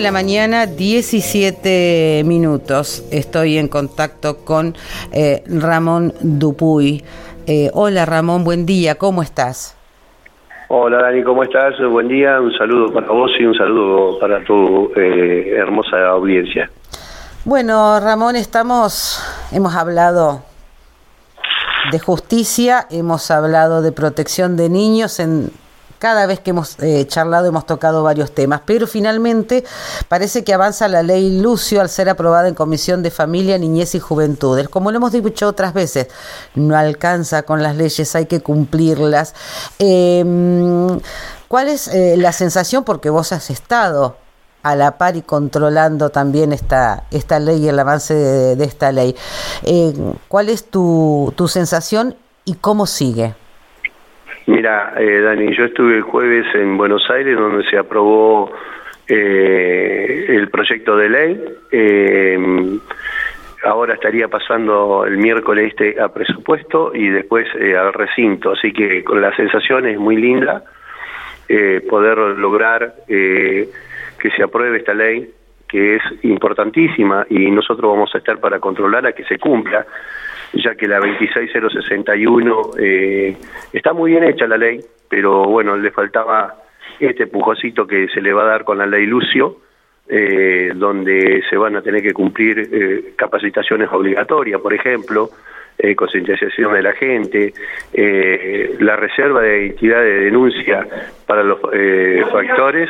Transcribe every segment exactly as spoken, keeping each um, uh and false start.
la mañana, diecisiete minutos. Estoy en contacto con eh, Ramón Dupuy. Eh, hola Ramón, buen día, ¿cómo estás? Hola Dani, ¿cómo estás? Buen día, un saludo para vos y un saludo para tu eh, hermosa audiencia. Bueno, Ramón, estamos, hemos hablado de justicia, hemos hablado de protección de niños. En cada vez que hemos eh, charlado hemos tocado varios temas, pero finalmente parece que avanza la ley Lucio al ser aprobada en Comisión de Familia, Niñez y Juventudes. Como lo hemos dicho otras veces, no alcanza con las leyes, hay que cumplirlas. Eh, ¿Cuál es eh, la sensación? Porque vos has estado a la par y controlando también esta esta ley y el avance de, de esta ley. Eh, ¿Cuál es tu, tu sensación y cómo sigue? Mira, eh, Dani, yo estuve el jueves en Buenos Aires donde se aprobó eh, el proyecto de ley. Eh, ahora estaría pasando el miércoles este a presupuesto y después eh, al recinto, así que con la sensación es muy linda eh, poder lograr eh, que se apruebe esta ley, que es importantísima, y nosotros vamos a estar para controlar a que se cumpla, ya que la veintiséis mil sesenta y uno eh, está muy bien hecha la ley, pero bueno, le faltaba este empujocito que se le va a dar con la ley Lucio, eh, donde se van a tener que cumplir eh, capacitaciones obligatorias, por ejemplo, eh, concientización de la gente, eh, la reserva de identidad de denuncia para los eh, factores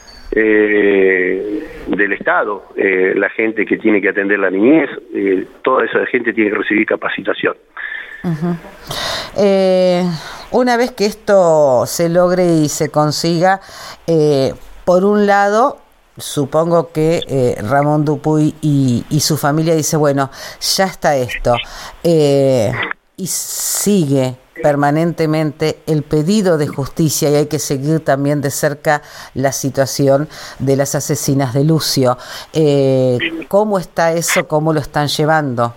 Eh, del Estado, eh, la gente que tiene que atender la niñez, eh, toda esa gente tiene que recibir capacitación. Uh-huh. Eh, una vez que esto se logre y se consiga, eh, por un lado, supongo que eh, Ramón Dupuy y, y su familia dice, bueno, ya está esto, eh, y sigue permanentemente el pedido de justicia y hay que seguir también de cerca la situación de las asesinas de Lucio. Eh, ¿Cómo está eso? ¿Cómo lo están llevando?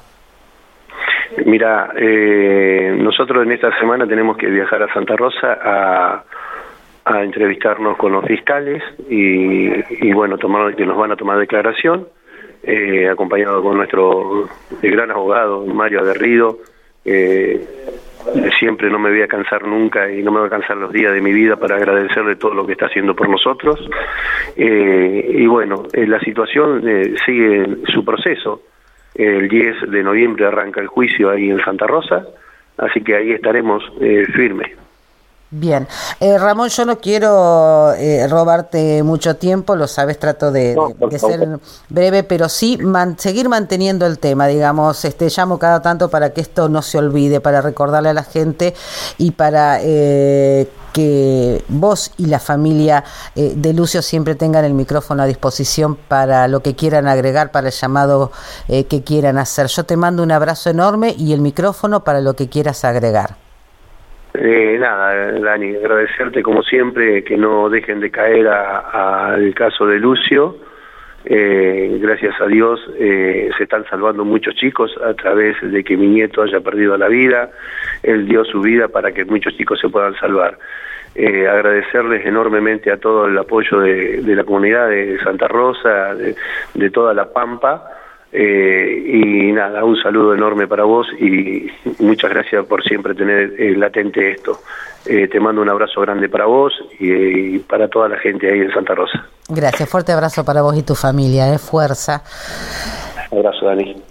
Mira, eh, nosotros en esta semana tenemos que viajar a Santa Rosa a, a entrevistarnos con los fiscales y, y bueno, tomar, que nos van a tomar declaración, eh, acompañado con nuestro el gran abogado Mario Aguerrido. Eh, siempre no me voy a cansar nunca y no me voy a cansar los días de mi vida para agradecerle todo lo que está haciendo por nosotros, eh, y bueno, eh, la situación eh, sigue su proceso. El diez de noviembre arranca el juicio ahí en Santa Rosa, así que ahí estaremos eh, firmes. Bien, eh, Ramón, yo no quiero eh, robarte mucho tiempo, lo sabes, trato de, no, de, de ser breve, pero sí man, seguir manteniendo el tema, digamos, este llamo cada tanto para que esto no se olvide, para recordarle a la gente y para eh, que vos y la familia eh, de Lucio siempre tengan el micrófono a disposición para lo que quieran agregar, para el llamado eh, que quieran hacer. Yo te mando un abrazo enorme y el micrófono para lo que quieras agregar. Eh, nada, Dani, agradecerte como siempre que no dejen de caer al caso de Lucio. Eh, gracias a Dios eh, se están salvando muchos chicos a través de que mi nieto haya perdido la vida. Él dio su vida para que muchos chicos se puedan salvar. Eh, agradecerles enormemente a todo el apoyo de, de la comunidad de Santa Rosa, de, de toda La Pampa. Eh, y nada, un saludo enorme para vos y muchas gracias por siempre tener eh, latente esto. Eh, te mando un abrazo grande para vos y, y para toda la gente ahí en Santa Rosa. Gracias, fuerte abrazo para vos y tu familia, eh, fuerza. Abrazo, Dani.